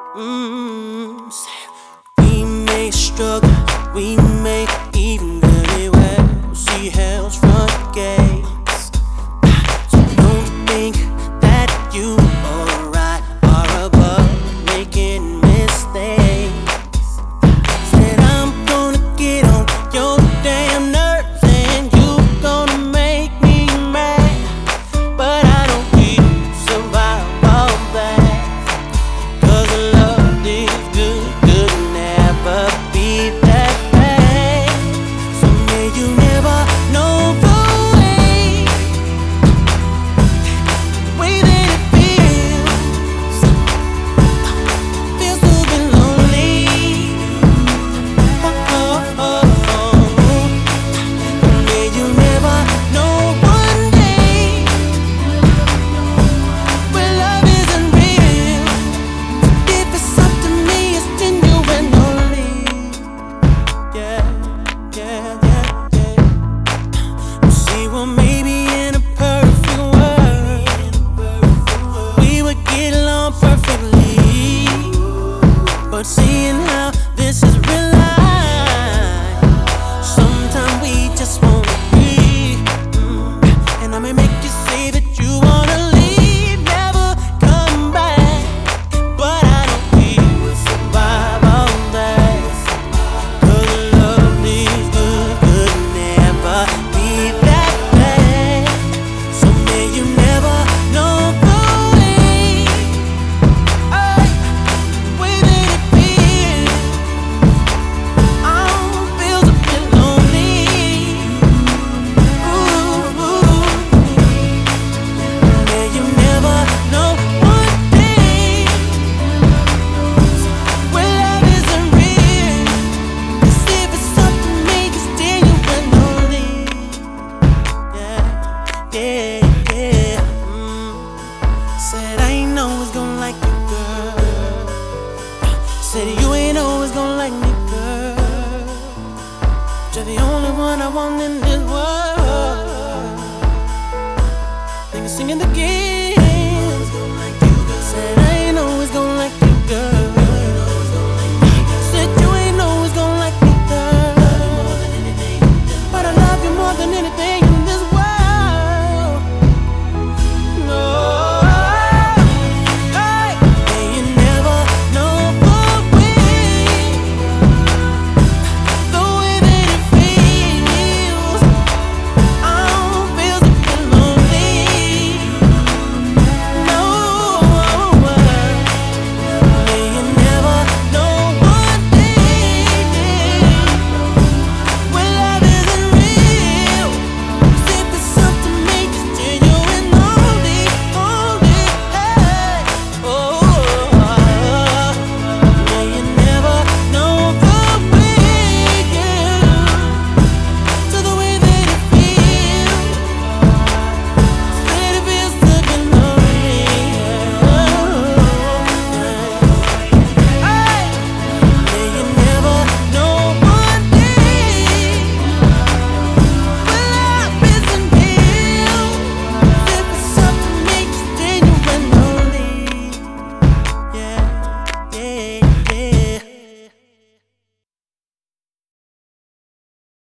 We may struggle, we may even very well see hell's front gates. So don't think that you are right or above making mistakes. Said I'm gonna get on your damn nerves and you gonna make me mad, but I don't think you survive all that. Well, maybe in a perfect world we would get along perfectly, but seeing how this is real life, sometimes we just wanna be. And I may make you say that you wanna leave, never come back, but I don't think we'll survive all that. 'Cause love is good, could never be that. Said I ain't always gonna like you, girl. Said you ain't always gonna like me, girl. You're the only one I want in this world. Think I'm singing the game.